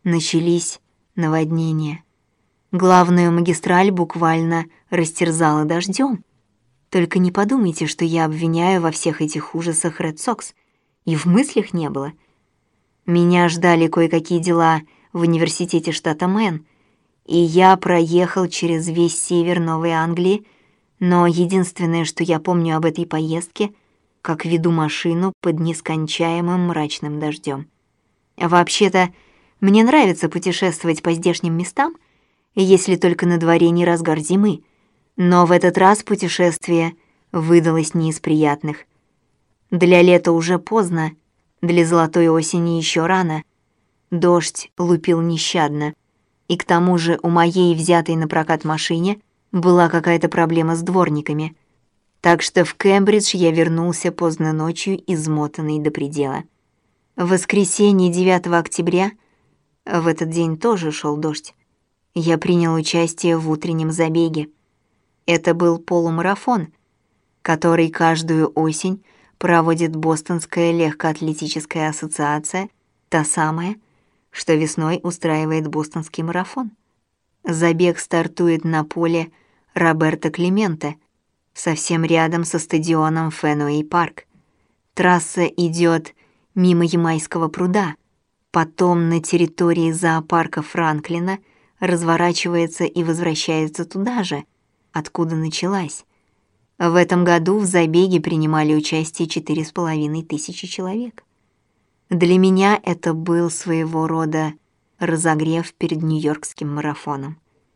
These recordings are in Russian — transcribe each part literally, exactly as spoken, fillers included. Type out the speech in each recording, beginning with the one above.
начались наводнения. Главную магистраль буквально растерзало дождем. Только не подумайте, что я обвиняю во всех этих ужасах Ред Сокс. И в мыслях не было. Меня ждали кое-какие дела в университете штата Мэн, и я проехал через весь север Новой Англии, но единственное, что я помню об этой поездке, как веду машину под нескончаемым мрачным дождем. Вообще-то, мне нравится путешествовать по здешним местам, если только на дворе не разгар зимы, но в этот раз путешествие выдалось не из приятных. Для лета уже поздно, для золотой осени еще рано. Дождь лупил нещадно, и к тому же у моей взятой на прокат машине была какая-то проблема с дворниками. Так что в Кембридж я вернулся поздно ночью, измотанный до предела. В воскресенье девятого октября, в этот день тоже шел дождь, я принял участие в утреннем забеге. Это был полумарафон, который каждую осень проводит Бостонская легкоатлетическая ассоциация, та самая, что весной устраивает Бостонский марафон. Забег стартует на поле Роберто Клементе, совсем рядом со стадионом Фенуэй-парк. Трасса идет мимо Ямайского пруда, потом на территории зоопарка Франклина разворачивается и возвращается туда же, откуда началась. В этом году в забеге принимали участие четыре с половиной тысячи человек. Для меня это был своего рода разогрев перед Нью-Йоркским марафоном.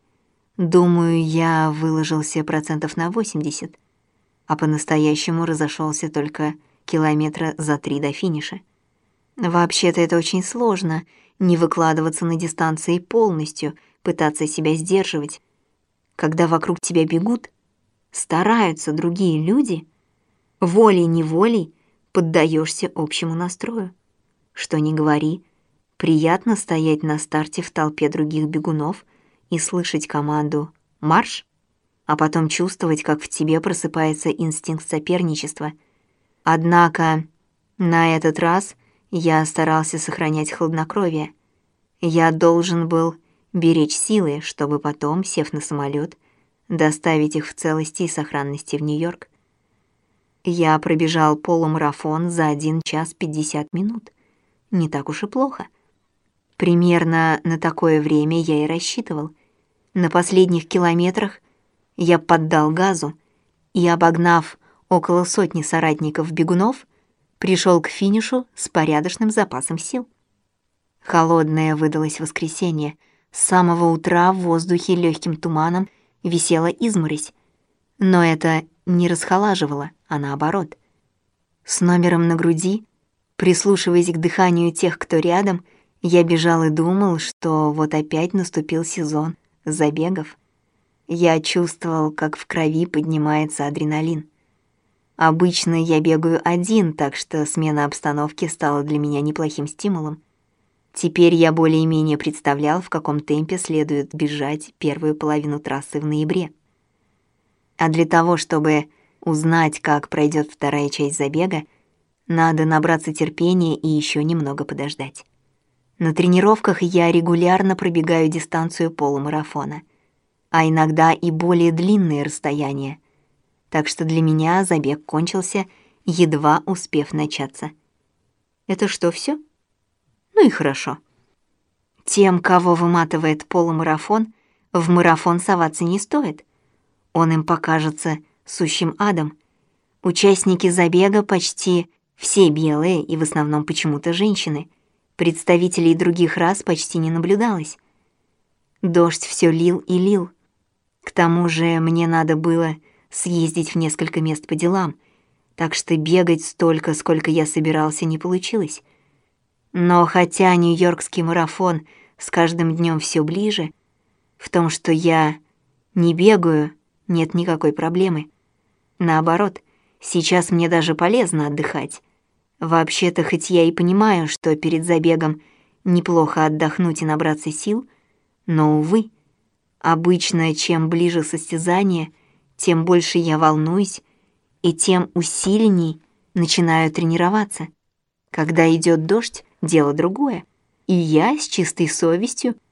Думаю, я выложился процентов на восемьдесят, а по-настоящему разошелся только километра за три до финиша. Вообще-то это очень сложно — не выкладываться на дистанции полностью, пытаться себя сдерживать. Когда вокруг тебя бегут, стараются другие люди, волей-неволей поддаешься общему настрою. Что ни говори, приятно стоять на старте в толпе других бегунов и слышать команду «Марш!», а потом чувствовать, как в тебе просыпается инстинкт соперничества. Однако на этот раз я старался сохранять хладнокровие. Я должен был беречь силы, чтобы потом, сев на самолет, доставить их в целости и сохранности в Нью-Йорк. Я пробежал полумарафон за один час пятьдесят минут. Не так уж и плохо. Примерно на такое время я и рассчитывал. На последних километрах я поддал газу и, обогнав около сотни соратников-бегунов, пришел к финишу с порядочным запасом сил. Холодное выдалось воскресенье. С самого утра в воздухе легким туманом висела изморозь, но это не расхолаживало, а наоборот. С номером на груди, прислушиваясь к дыханию тех, кто рядом, я бежал и думал, что вот опять наступил сезон забегов. Я чувствовал, как в крови поднимается адреналин. Обычно я бегаю один, так что смена обстановки стала для меня неплохим стимулом. Теперь я более-менее представлял, в каком темпе следует бежать первую половину трассы в ноябре. А для того, чтобы узнать, как пройдет вторая часть забега, надо набраться терпения и еще немного подождать. На тренировках я регулярно пробегаю дистанцию полумарафона, а иногда и более длинные расстояния. Так что для меня забег кончился, едва успев начаться. Это что, всё? Ну и хорошо. Тем, кого выматывает полумарафон, в марафон соваться не стоит. Он им покажется сущим адом. Участники забега почти все белые и в основном почему-то женщины. Представителей других рас почти не наблюдалось. Дождь всё лил и лил. К тому же мне надо было съездить в несколько мест по делам, так что бегать столько, сколько я собирался, не получилось. Но хотя Нью-Йоркский марафон с каждым днем все ближе, в том, что я не бегаю, нет никакой проблемы. Наоборот, сейчас мне даже полезно отдыхать. Вообще-то, хоть я и понимаю, что перед забегом неплохо отдохнуть и набраться сил, но, увы, обычно, чем ближе состязание, тем больше я волнуюсь и тем усиленней начинаю тренироваться. Когда идет дождь, дело другое. И я с чистой совестью